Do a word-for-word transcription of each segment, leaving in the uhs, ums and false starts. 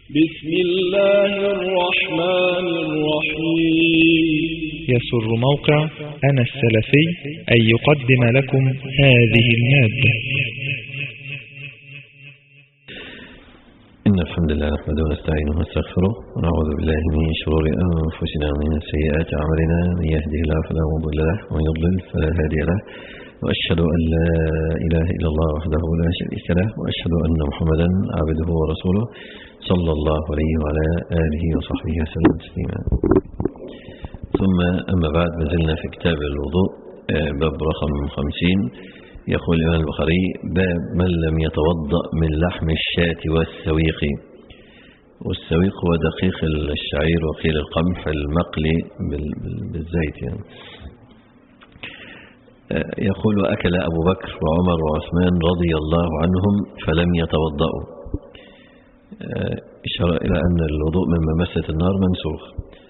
بسم الله الرحمن الرحيم. يسر موقع أنا السلفي أن يقدم لكم هذه المادة. إن الحمد لله نحمده ونستعينه ونستغفره ونعوذ بالله من شرور أنفسنا ومن سيئات أعمالنا، من يهده الله فلا مضل له ومن يضلل فلا هادي له، وأشهد أن لا إله إلا الله وحده لا شريك له، وأشهد أن محمدا عبده ورسوله صلى الله عليه وعلى آله وصحبه وسلم تسليما. ثم أما بعد، ما زلنا في كتاب الوضوء باب رقم خمسين. يقول الإمام البخاري: باب من لم يتوضأ من لحم الشاة والسويق. والسويق هو دقيق الشعير وقيل القمح المقلي بالزيت يعني. يقول: أكل أبو بكر وعمر وعثمان رضي الله عنهم فلم يتوضأوا. إشارة إلى أن الوضوء من ممسة النار منسوخ.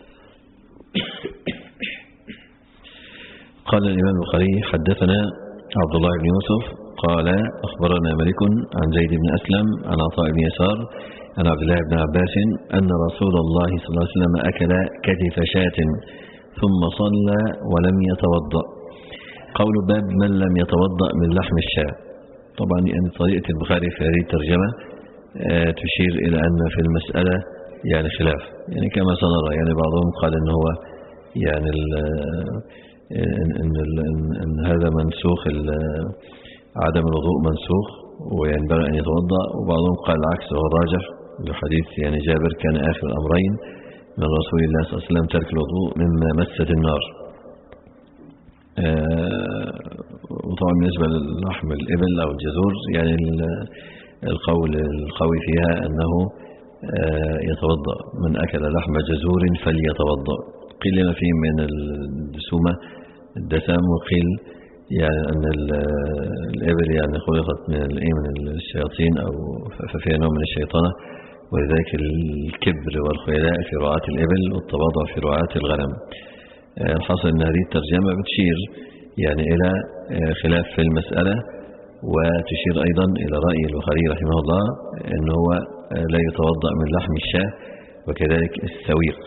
قال الإمام البخاري: حدثنا عبد الله بن يوسف قال: أخبرنا مالك عن زيد بن أسلم عن عطاء بن يسار عن عبد الله بن عباس أن رسول الله صلى الله عليه وسلم أكل كتف شاة ثم صلى ولم يتوضأ. قول باب من لم يتوضأ من لحم الشاة. طبعا يعني طريقة البخاري في هذه الترجمة تشير إلى أن في المسألة يعني خلاف، يعني كما سنرى. يعني بعضهم قال أن هو يعني إن, إن, إن هذا منسوخ، عدم الوضوء منسوخ وينبغي أن يتوضأ، وبعضهم قال العكس وهو الراجح لحديث يعني جابر: كان آخر الأمرين من رسول الله صلى الله عليه وسلم ترك الوضوء مما مست النار. وطبعا بالنسبة للحم الإبل أو الجزور يعني القول القوي فيها أنه يتوضأ، من أكل لحم جزور فليتوضأ. قيل لما فيه من الدسومة الدسم، وقيل يعني أن الإبل يعني خلقت من الشياطين أو ففيها نوع من الشيطانة، ولذلك الكبر والخيلاء في رعاة الإبل والتواضع في رعاة الغنم. الحاصل أن هذه الترجمة بتشير يعني إلى خلاف في المسألة، وتشير أيضا إلى رأي البخاري رحمه الله أنه هو لا يتوضأ من لحم الشاة وكذلك السويق.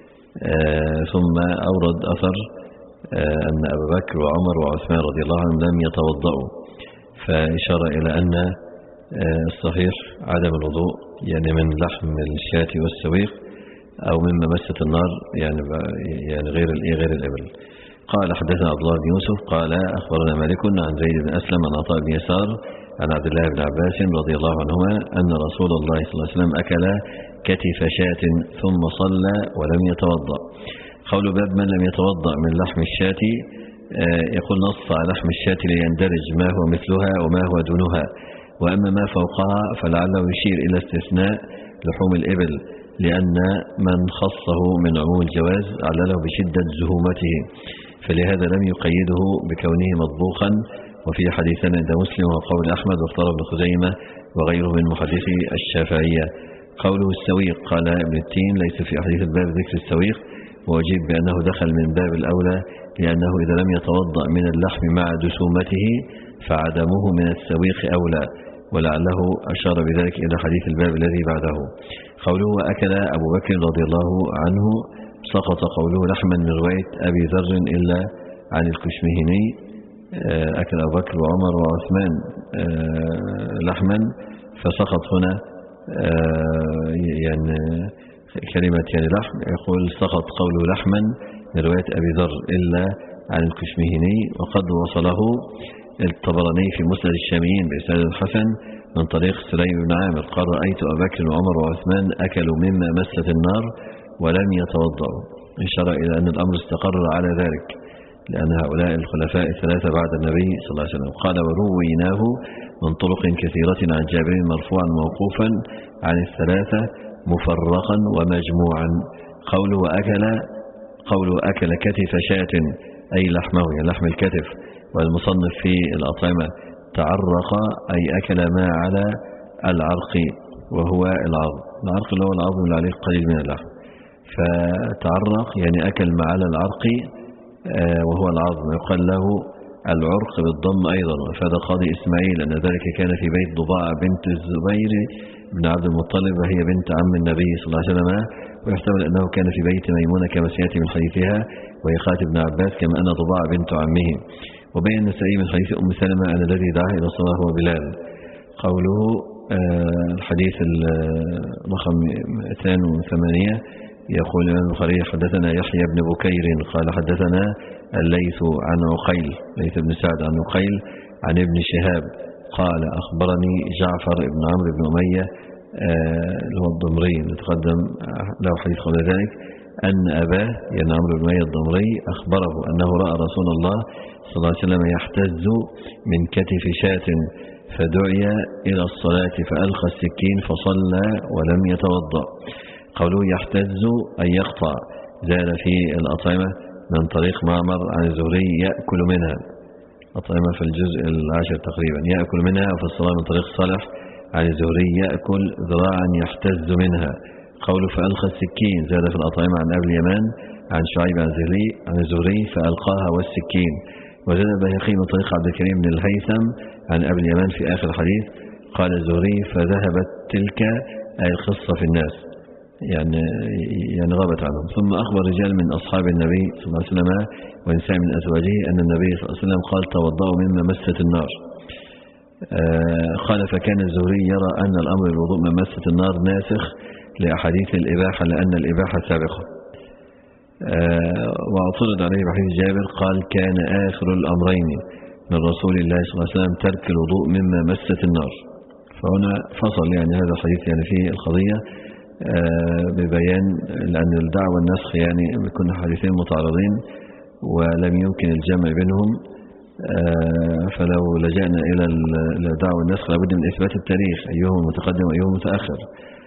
ثم أورد أثر أن أبا بكر وعمر وعثمان رضي الله عنهم لم يتوضأوا، فإشار إلى أن الصحيح عدم الوضوء يعني من لحم الشاة والسويق أو مما مست النار، يعني يعني غير غير الإبل. قال: حدثنا عبد الله بن يوسف قال: أخبرنا مالك عن زيد بن أسلم عن عطاء بن يسار عن عبد الله بن عباس رضي الله عنهما أن رسول الله صلى الله عليه وسلم أكل كتف شاة ثم صلى ولم يتوضأ. قول باب من لم يتوضأ من لحم الشاة. يقول: نص على لحم الشاة ليندرج ما هو مثلها وما هو دونها، وأما ما فوقها فلعله يشير إلى استثناء لحوم الإبل، لأن من خصه من عموم الجواز علله بشدة زهومته، فلهذا لم يقيده بكونه مطبوخا. وفي حديثنا عند مسلم وقول أحمد واختار ابن خزيمة وغيره من محدثي الشافعية. قوله السويق. قال ابن التين: ليس في حديث الباب ذكر السويق، وأجيب بأنه دخل من باب الأولى، لأنه إذا لم يتوضأ من اللحم مع دسومته فعدمه من السويق أولى، ولعله أشار بذلك إلى حديث الباب الذي بعده. قوله: أكل أبو بكر رضي الله عنه، سقط قوله لحما من رواية أبي ذر إلا عن الكشمهني. أكل أبو بكر وعمر وعثمان لحما، فسقط هنا يعني كلمة يعني لحم. يقول: سقط قوله لحما من رواية أبي ذر إلا عن الكشمهني، وقد وصله الطبراني في مسند الشاميين بإسناد الحسن من طريق سليم بن عامر قال: رأيت أبا بكر وعمر وعثمان أكلوا مما مست النار ولم يتوضأوا. إشارة إلى أن الأمر استقر على ذلك، لأن هؤلاء الخلفاء الثلاثة بعد النبي صلى الله عليه وسلم. قال: ورويناه من طرق كثيرة عن جابر مرفوعا موقوفا عن الثلاثة مفرقا ومجموعا. قوله أكل قوله أكل كتف شاة أي لحمه، يعني لحم الكتف. والمصنف في الأطعمة تعرق أي أكل ما على العرق وهو العظم. العرق اللي هو العظم اللي عليه قليل من اللحم، فتعرق يعني أكل ما على العرق وهو العظم، يقال له العرق بالضم أيضا. وفاد قاضي إسماعيل أن ذلك كان في بيت ضباع بنت الزبير بن عبد المطلب، وهي بنت عم النبي صلى الله عليه وسلم، ويحتمل أنه كان في بيت ميمونة كما سيأتي من حديثها وهي خالة ابن عباس، كما أن ضباع بنت عمه. وبين النسائي من حديث أم سلمة أن الذي دعا إلى الصلاة هو بلال. قوله آه الحديث رقم مئتين وثمانية يقول الإمام البخاري حدثنا يحيى بن بكير قال حدثنا الليث عن عقيل، ليث بن سعد عن عقيل عن ابن شهاب قال أخبرني جعفر بن عمرو بن أمية اللي هو الضمري نتقدم له حديث قبل ذلك، أن أباه يعني عمرو بن أمية الضمري أخبره أنه رأى رسول الله صلى الله عليه وسلم يحتز من كتف شاة فدعي إلى الصلاة فألقى السكين فصلى ولم يتوضأ. قوله يحتز أن يقطع، زاد في الأطعمة من طريق معمر عن الزهري يأكل منها، أطعمة في الجزء العاشر تقريبا، يأكل منها، وفي الصلاة من طريق صالح عن الزهري يأكل ذراعا يحتز منها. قوله فألقى السكين زاد في الأطعمة عن أبي اليمان عن شعيب عن الزهري عن الزهري فألقاها والسكين. وزاد البيهقي من طريق عبد الكريم بن الهيثم عن أبي اليمان في آخر الحديث قال الزهري فذهبت تلك أي القصة في الناس، يعني يعني غابت عنهم. ثم أخبر رجال من أصحاب النبي صلى الله عليه وسلم ونساء من أزواجه أن النبي صلى الله عليه وسلم قال توضأوا مما مست النار. آه قال فكان الزهري يرى أن الأمر بالوضوء من مست النار ناسخ لأحاديث الإباحة لأن الإباحة سابقة. آه واعترض عليه بحديث جابر قال كان آخر الأمرين من رسول الله صلى الله عليه وسلم ترك الوضوء مما مست النار. فهنا فصل يعني هذا الحديث يعني في القضية آه ببيان لأن الدعوة والنسخ يعني بيكون حديثين متعارضين ولم يمكن الجمع بينهم. آه فلو لجأنا إلى الدعوة والنسخ لابد من إثبات التاريخ أيهم متقدم وأيهم متأخر.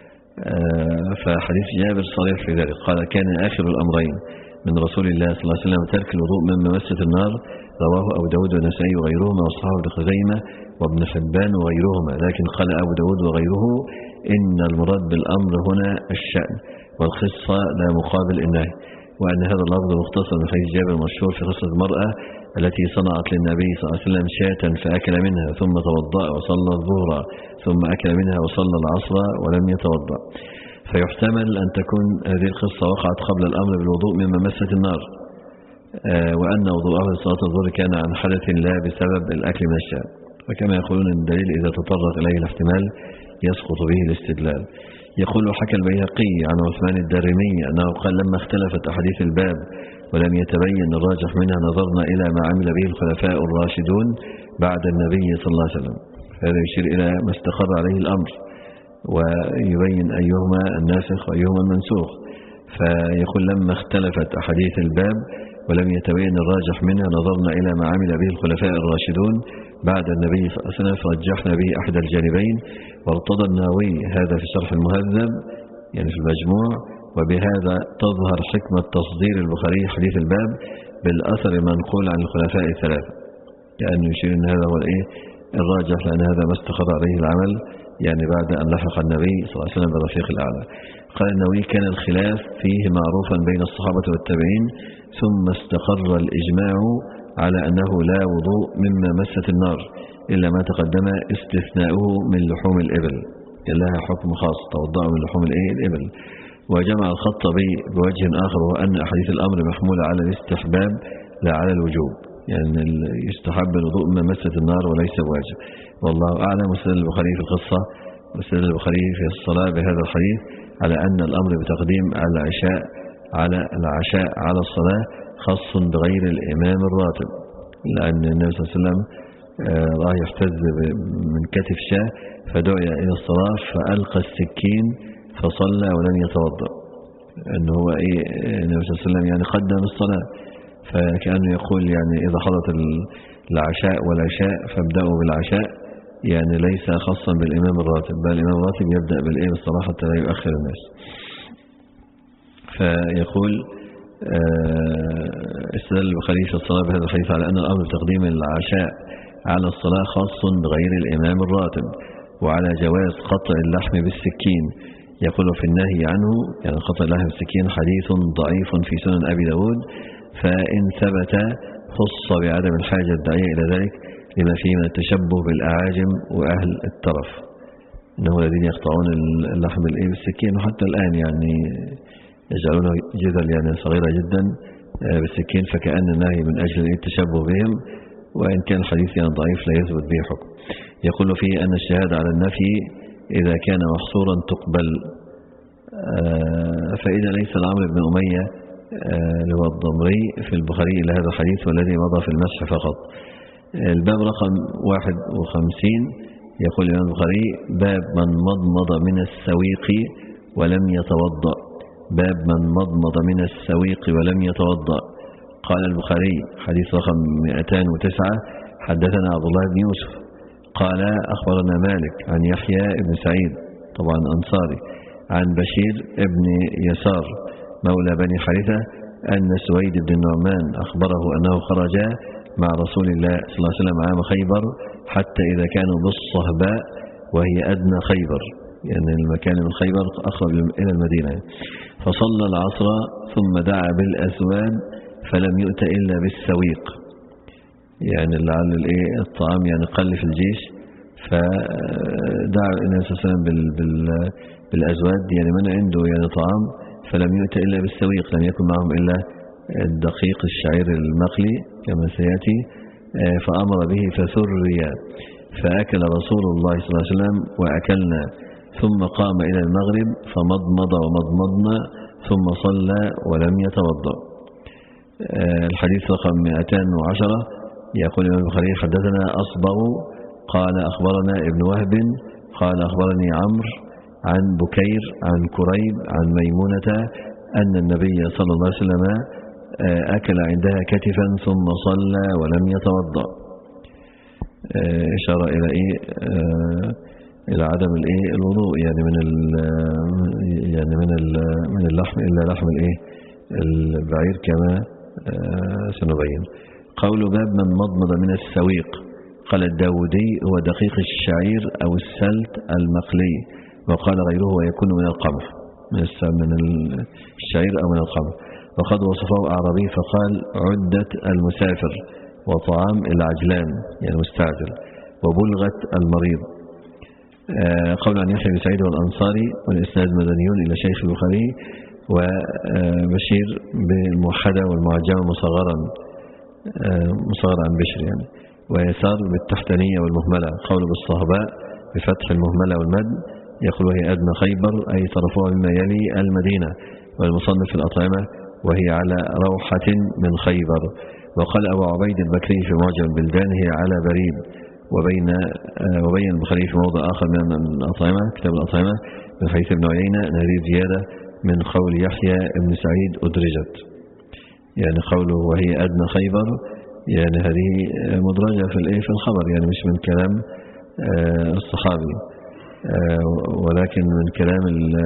آه فحديث جابر صريح في ذلك قال كان آخر الأمرين من رسول الله صلى الله عليه وسلم ترك الوضوء مما مست النار، رواه أبو داود والنسائي وغيرهما وصححه ابن خزيمة وابن حبان وغيرهما. لكن قال أبو داود وغيره إن المراد بالأمر هنا الشأن والخصة لا مقابل النهي، وأن هذا اللفظ مختصر من حديث جابر المشهور في قصة المرأة التي صنعت للنبي صلى الله عليه وسلم شاة فأكل منها ثم توضأ وصلى الظهر ثم أكل منها وصلى العصر ولم يتوضأ. فيحتمل أن تكون هذه القصة وقعت قبل الأمر بالوضوء مما مست النار، آه وأن وضوءه لصلاة الظهر كان عن حدث لا بسبب الأكل من الشاة. وكما يقولون أن الدليل إذا تطرق إليه الاحتمال يسقط به الاستدلال. يقول حكى البيهقي عن عثمان الدارمي أنه قال لما اختلفت أحاديث الباب ولم يتبين الراجح منها نظرنا إلى ما عمل به الخلفاء الراشدون بعد النبي صلى الله عليه وسلم. هذا يشير إلى ما استقر عليه الأمر ويبين أيهما الناسخ وأيهما المنسوخ. فيقول لما اختلفت أحاديث الباب ولم يتبين الراجح منها نظرنا إلى ما عمل به الخلفاء الراشدون بعد النبي صلى الله عليه وسلم فرجحنا به أحد الجانبين. وارتضى النووي هذا في شرح المهذب يعني في المجموع. وبهذا تظهر حكمة تصدير البخاري حديث الباب بالأثر المنقول عن الخلفاء الثلاثة، يعني يشير أن هذا هو الإيه الراجح لأن هذا ما استقر عليه العمل يعني بعد أن لحق النبي صلى الله عليه وسلم بالرفيق الأعلى. قال النووي كان الخلاف فيه معروفا بين الصحابة والتابعين ثم استقر الإجماع على أنه لا وضوء مما مست النار إلا ما تقدم استثناؤه من لحوم الإبل، لها حكم خاص توضأوا من لحوم الإبل. وجمع الخطبي بوجه آخر وهو أن أحاديث الأمر محمولة على الاستحباب لا على الوجوب، يعني يستحب الوضوء مما مست النار وليس واجب. والله أعلم. واستدل البخاري في القصة واستدل البخاري في الصلاة بهذا الحديث على أن الأمر بتقديم العشاء على العشاء على الصلاة خاص بغير الإمام الراتب، لأن النبي صلى الله عليه وسلم راه يحتز من كتف شاة فدعي إلى الصلاة فألقى السكين فصلى ولم يتوضأ، أنه هو إيه النبي صلى الله عليه وسلم يعني قدم الصلاة. فكأنه يقول يعني إذا حضرت العشاء والعشاء فابدأوا بالعشاء، يعني ليس خاصا بالإمام الراتب بل الإمام الراتب يبدأ بالإيه بالصلاة حتى لا يؤخر الناس. فيقول استدل البخاري في الصلاة بهذا الحديث على أن الأمر بتقديم العشاء على الصلاة خاص بغير الإمام الراتب، وعلى جواز قطع اللحم بالسكين يقول في النهي عنه يعني قطع اللحم بالسكين حديث ضعيف في سنن أبي داود، فإن ثبت خص بعدم الحاجة الداعية إلى ذلك لما فيه من التشبه بالأعاجم وأهل الترف، إنه الذين يقطعون اللحم الإيه بالسكين، وحتى الآن يعني يجعلونه جذل يعني صغيرة جدا بالسكين، فكأن النهي من أجل التشبه بهم، وإن كان الحديث يعني ضعيف لا يثبت به حكم. يقول فيه أن الشهادة على النفي إذا كان محصورا تقبل، فإذا ليس العمر بن أمية اللي هو الضمري في البخاري إلى هذا الحديث والذي مضى في المسح فقط. الباب رقم واحد وخمسين يقول الإمام البخاري: باب من مضمض من السويق ولم يتوضأ. باب من مضمض من السويق ولم يتوضأ. قال البخاري حديث رقم مئتين وتسعة: حدثنا عبد الله بن يوسف قال أخبرنا مالك عن يحيى بن سعيد طبعا أنصاري عن بشير بن يسار مولى بني حارثة أن سويد بن النعمان أخبره أنه خرج مع رسول الله صلى الله عليه وسلم عام خيبر حتى إذا كانوا بالصهباء وهي أدنى خيبر، يعني المكان من خيبر أقرب إلى المدينة، فصلى العصر ثم دعا بالأسواد فلم يؤت إلا بالسويق، يعني لعل الطعام يعني قل في الجيش، فدعا النبي صلى الله عليه وسلم بالأزواد يعني من عنده يعني طعام، فلم يؤت إلا بالسويق، لم يكن معهم إلا الدقيق الشعير المقلي كما سيأتي، فأمر به فثري، فأكل رسول الله صلى الله عليه وسلم وأكلنا، ثم قام إلى المغرب فمضمض ومضمضنا ثم صلى ولم يتوضأ. الحديث رقم مئتين وعشرة يقول الإمام البخاري: حدثنا أصبغ قال أخبرنا ابن وهب قال أخبرني عمرو عن بكير عن كريب عن ميمونة أن النبي صلى الله عليه وسلم أكل عندها كتفا ثم صلى ولم يتوضأ. إشارة إلى إيه؟ إلى عدم الإيه الوضوء يعني من ال يعني من ال من اللحم إلا لحم الإيه البعير كما سنبين. قول باب من مضمض من السويق. قال الداودي: هو دقيق الشعير أو السلت المقلي، وقال غيره ويكون من القمح من الشعير أو من القمح، وقد وصفه أعرابي فقال: عدة المسافر وطعام العجلان يعني مستعجل وبلغة المريض. قول عن يحيى بن سعيد والأنصاري والإسناد مدنيون إلى شيخ البخاري، وبشير بالموحدة والمعجمة مصغرا مصغر عن بشر يعني، ويسار بالتحتانية والمهملة. قول بالصهباء بفتح المهملة والمد يقول وهي أدنى خيبر أي طرفها مما يلي المدينة، والمصنف في الأطعمة وهي على روحة من خيبر. وقال أبو عبيد البكري في معجم البلدان هي على بريد. وبين وبين البخاري في موضع آخر من الأطعمة كتاب الأطعمة من حديث ابن عيينة أن هذه زيادة من قول يحيى بن سعيد أدرجت، يعني قوله وهي أدنى خيبر يعني هذه مدرجة في الإيه في الخبر، يعني مش من كلام الصحابي ولكن من كلام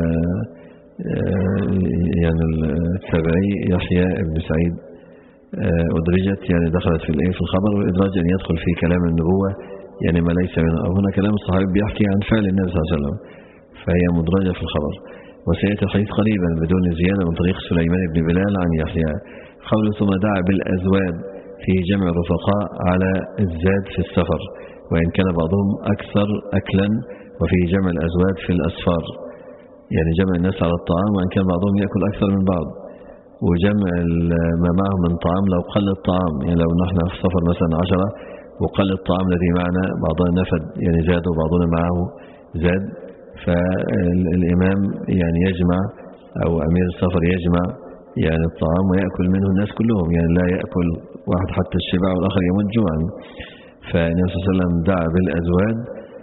يعني التابعي يحيى بن سعيد أدرجت، يعني دخلت في الإيه في الخبر، والإدراج أن يدخل في كلام النبوة يعني ما ليس منه، أو هنا كلام الصحابي بيحكي عن فعل النبي صلى الله عليه وسلم فهي مدرجة في الخبر. وسيأتي الحديث قريبا بدون زيادة من طريق سليمان بن بلال عن يحيى. قول ثم دعا بالأزواد في جمع الرفقاء على الزاد في السفر، وإن كان بعضهم أكثر أكلا، وفي جمع الأزواد في الأسفار يعني جمع الناس على الطعام، وإن كان بعضهم يأكل أكثر من بعض، وجمع ما معه من طعام لو قل الطعام، يعني لو نحن في سفر مثلا عشرة وقل الطعام الذي معنا بعضنا نفد يعني زاد وبعضنا معه زاد، فالإمام يعني يجمع أو أمير السفر يجمع يعني الطعام ويأكل منه الناس كلهم، يعني لا يأكل واحد حتى الشبع والآخر يموت جوعا. فالنبي صلى الله عليه وسلم دعا بالأزواج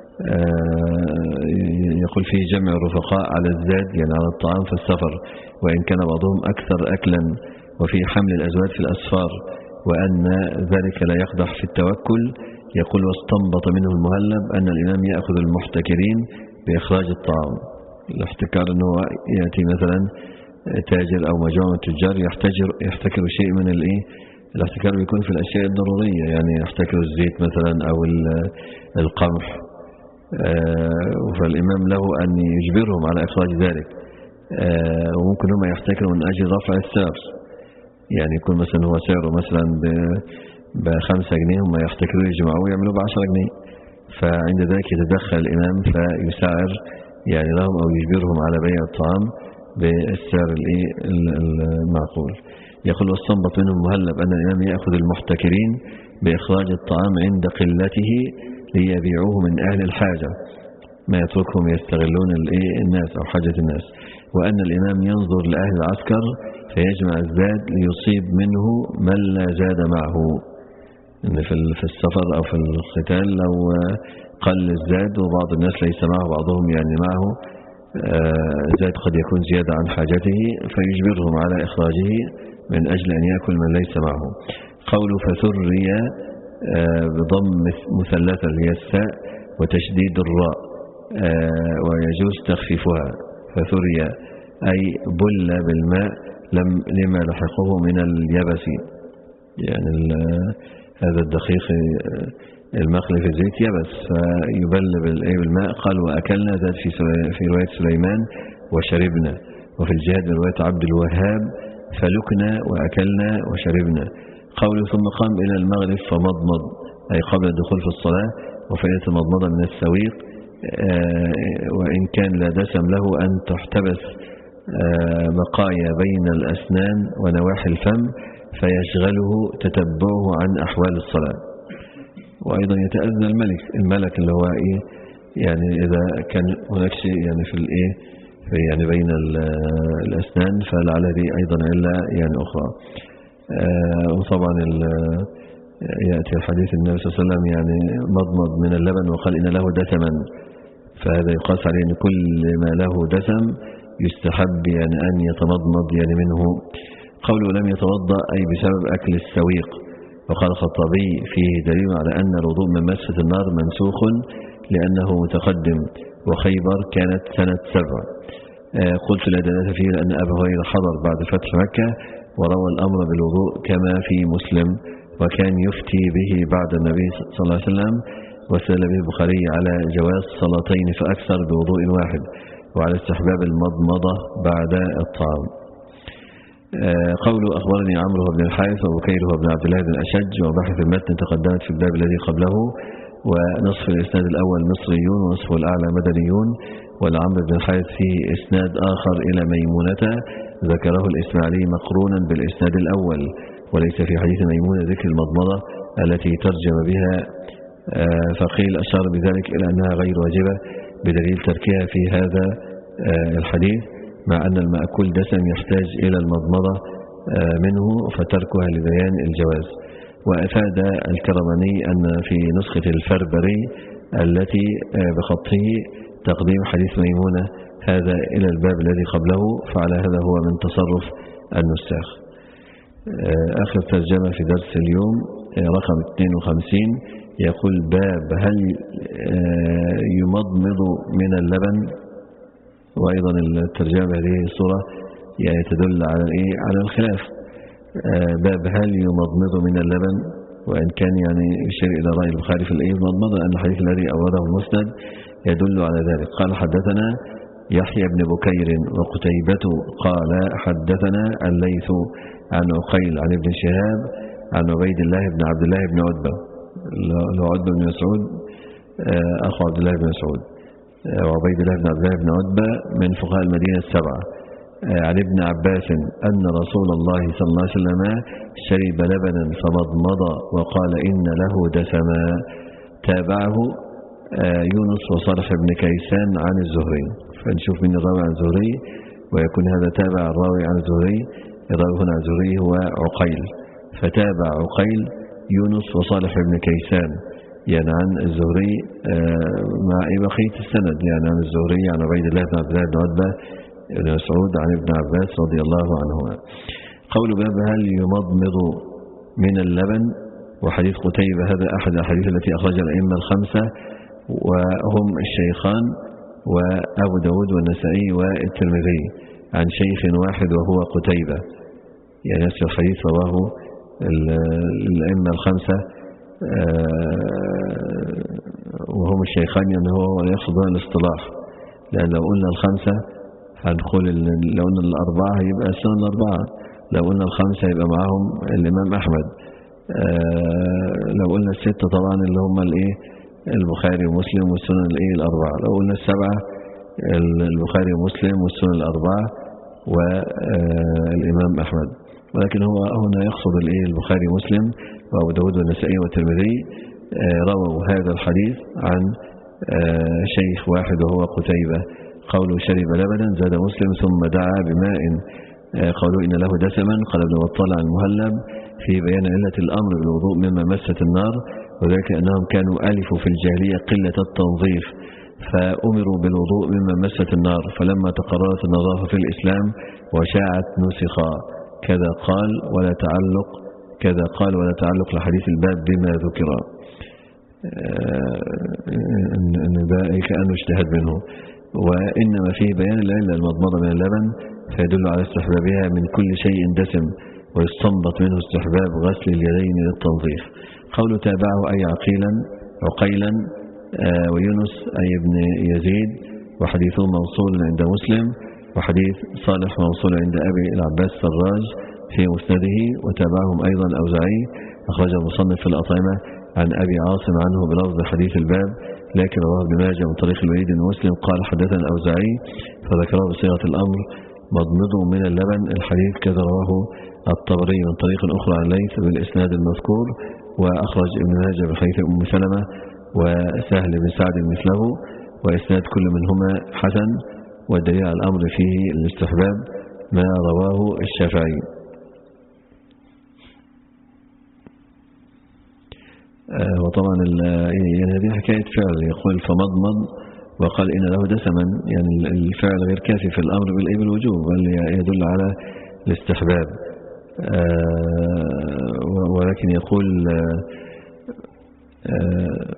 يقول فيه جمع الرفقاء على الزاد يعني على الطعام في السفر، وإن كان بعضهم أكثر أكلا، وفي حمل الأزواج في الأسفار، وأن ذلك لا يقدح في التوكل. يقول واستنبط منه المهلب أن الإمام يأخذ المحتكرين بإخراج الطعام. الاحتكار أنه يأتي مثلا تاجر أو مجموعة تجار يحتكر يحتكر شيء من الإيه الاحتكار بيكون في الأشياء الضرورية، يعني يحتكر الزيت مثلا أو القمح فالإمام له أن يجبرهم على إخراج ذلك. وممكن هم يحتكروا من أجل رفع السعر، يعني يكون مثلا هو سعره مثلا بخمسة جنيه، هم يحتكروا يجمعوا ويعملوا بعشرة جنيه، فعند ذلك يتدخل الإمام فيسعر يعني لهم أو يجبرهم على بيع الطعام بالسعر المعقول. يقول واستنبط منهم مهلب أن الإمام يأخذ المحتكرين بإخراج الطعام عند قلته ليبيعوه من أهل الحاجة، ما يتركهم يستغلون الناس أو حاجة الناس، وأن الإمام ينظر لأهل العسكر فيجمع الزاد ليصيب منه من لا زاد معه. إن في السفر أو في القتال لو قل الزاد وبعض الناس ليس معه، بعضهم يعني معه زاد قد يكون زيادة عن حاجته، فيجبرهم على إخراجه من أجل أن يأكل من ليس معه. قول فثري بضم مثلثة الياء وتشديد الراء، ويجوز تخفيفها. فثري أي بل بالماء لم لما لحقه من اليبس، يعني هذا الدقيق المخلي في الزيت يبس فيبل بالماء. قال وأكلنا ذات في رواية سليمان وشربنا، وفي الجهاد برواية عبد الوهاب فلكنا وأكلنا وشربنا. قوله ثم قام إلى المغرب فمضمض، أي قبل الدخول في الصلاة، وفائدة المضمضة من السويق، وإن كان لا دسم له أن تحتبس بقايا بين الأسنان ونواحي الفم فيشغله تتبعه عن أحوال الصلاة. وأيضا يتأذن الملك الملك اللي هو إيه، يعني إذا كان هناك شيء يعني في الإيه في يعني بين الأسنان فلعل هذه أيضا علة يعني أخرى. وطبعا يأتي الحديث النبي صلى الله عليه وسلم يعني مضمض من اللبن وقال إن له دسما، فهذا يقاس عليه أن كل ما له دسم يستحب يعني أن يتمضمض يعني منه. قوله لم يتوضأ أي بسبب أكل السويق. وقال الخطابي فيه دليل على أن الوضوء من مسة النار منسوخ لأنه متقدم، وخيبر كانت سنة سبع. قلت لا دلالة فيه لأن أبا هريرة حضر بعد فتح مكة وروى الأمر بالوضوء كما في مسلم، وكان يفتي به بعد النبي صلى الله عليه وسلم، واستدل به البخاري على جواز صلاتين فأكثر بوضوء واحد، وعلى استحباب المضمضة بعد الطعام. قوله أخبرني عمرو بن الحارث وبكير بن عبد الله بن الأشج، وبحث المتن تقدمت في الباب الذي قبله، ونصف الإسناد الأول مصريون ونصفه الأعلى مدنيون، والعمرو بن الحارث فيه إسناد آخر إلى ميمونة ذكره الإسماعيلي مقرونا بالإسناد الأول، وليس في حديث ميمونة ذكر المضمضة التي ترجم بها، فقيل أشار بذلك إلى أنها غير واجبة بدليل تركها في هذا الحديث، مع أن المأكول دسم يحتاج إلى المضمضة منه فتركها لبيان الجواز. وأفاد الكرماني أن في نسخة الفربري التي بخطه تقديم حديث ميمونة هذا إلى الباب الذي قبله، فعلى هذا هو من تصرف النساخ. آخر ترجمة في درس اليوم رقم اثنين وخمسين، يقول باب هل يمضمض من اللبن. وأيضا الترجمة هذه الصورة يعني تدل على إيه على الخلاف. باب هل يمضمض من اللبن، وإن كان يعني يشير إلى رأي البخاري في الإيه مضمض أن الحديث الذي أورده المسند يدل على ذلك. قال حدثنا يحيى بن بكير وقتيبة قال حدثنا الليث عن عقيل عن ابن شهاب عن عبيد الله بن عبد الله بن عتبة، لو عتبة بن مسعود أخو عبد الله بن مسعود، وعبيد الله بن عبد الله بن عتبة من فقهاء المدينة السبعة، عن ابن عباس أن رسول الله صلى الله عليه وسلم شرب لبنا فمضمض وقال إن له دسما. تابعه يونس وصالح بن كيسان عن الزهري، فنشوف من الراوي عن الزهري ويكون هذا تابع الراوي عن الزهري. الراوي هنا عن الزهري هو عقيل، فتابع عقيل يونس وصالح بن كيسان يعني عن الزهري مع بقية السند، يعني عن الزهري عن عبيد الله بن عبد الله بن عتبة بن مسعود عن ابن عباس رضي الله عنهما. قول باب هل يمضمض من اللبن، وحديث قتيبة هذا أحد الأحاديث التي أخرجها الأئمة الخمسة وهم الشيخان وأبو داود والنسائي والترمذي عن شيخ واحد وهو قتيبة، يعني نفس الحديث رواه الأئمة الخمسة وهم الشيخان يعني هو يقصد هنا الاصطلاح، لأن لو قلنا الخمسة هنقول لو قلنا الأربعة يبقى السنن الأربعة، لو قلنا الخمسة يبقى معهم الإمام أحمد، لو قلنا الستة طبعا اللي هم الإيه البخاري ومسلم والسنن الإيه الأربعة، لو قلنا السبعة البخاري ومسلم والسنن الأربعة والإمام أحمد. ولكن هو هنا يقصد الإيه البخاري ومسلم وأبو داود والنسائي والترمذي رووا هذا الحديث عن شيخ واحد وهو قتيبة، قوله شرب لبنا زاد مسلم ثم دعا بماء، قالوا إن له دسما، قال ابن بطال عن المهلب في بيان علة الأمر بالوضوء مما مست النار، وذلك أنهم كانوا ألفوا في الجاهلية قلة التنظيف فأمروا بالوضوء مما مست النار، فلما تقررت النظافة في الإسلام وشاعت نسخا، كذا قال ولا تعلق كذا قال ولا تعلق لحديث الباب بما ذكر، أن ده كأنه اجتهد منه. وإنما فيه بيان العلة المضمضة من اللبن فيدل على استحبابها من كل شيء دسم، ويستنبط منه استحباب غسل اليدين للتنظيف. قوله تابعه أي عقيلا عقيلا ويونس أي ابن يزيد، وحديثه موصول عند مسلم، وحديث صالح موصول عند أبي العباس سراج في مسنده، وتابعهم أيضا الأوزاعي أخرج المصنف في الأطعمة عن أبي عاصم عنه بلفظ حديث الباب، لكن رواه ابن ماجه من طريق الوليد بن مسلم قال حدثنا الأوزاعي فذكره بصيغة الأمر مضمضوا من اللبن الحديث، كذا رواه الطبري من طريق أخرى عن ليث بالإسناد المذكور، وأخرج ابن ماجه بحديث أم سلمة وسهل بن سعد مثله، وإسناد كل منهما حسن، والدليل على الأمر فيه الاستحباب ما رواه الشافعي. آه وطبعا يعني هذه حكاية فعل، يقول فمضمض وقال إن له دسما، يعني الفعل غير كافي في الأمر بالوجوب بل يدل على الاستحباب. آه ولكن يقول آه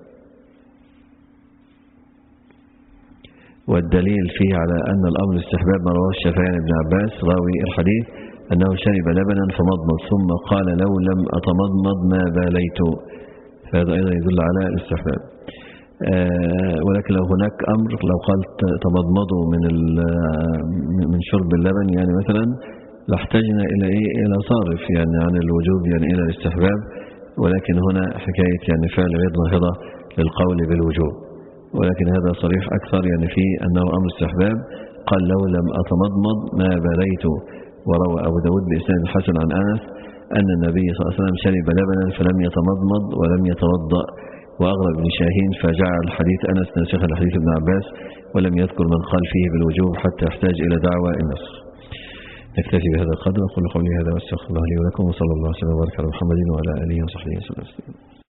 والدليل فيه على أن الأمر استحباب ما رواه الشافعي عن ابن عباس راوي الحديث أنه شرب لبنا فمضمض ثم قال لو لم أتمضمض ما باليت، فهذا أيضا يدل على الاستحباب. آه ولكن لو هناك أمر لو قال تمضمضوا من من شرب اللبن يعني مثلا لاحتاجنا إلى إيه إلى صارف يعني عن الوجوب يعني إلى الاستحباب، ولكن هنا حكاية يعني فعل غير ناهضة للقول بالوجوب، ولكن هذا صريح أكثر يعني في أنه أمر استحباب. قال لو لم أتمضمض ما باليت، وروى أبو داود بإسناد الحسن عن أنس أن النبي صلى الله عليه وسلم شرب لبنا فلم يتمضمض ولم يتوضأ، وأغرب ابن شاهين فجعل حديث أنس ناسخا لحديث ابن عباس ولم يذكر من قال فيه بالوجوب حتى يحتاج إلى دعوى النسخ. نكتفي بهذا القدر، أقول قولي هذا واستغفر الله لي ولكم، وصلى الله وسلم وبارك على محمد وعلى آله وصحبه وسلم.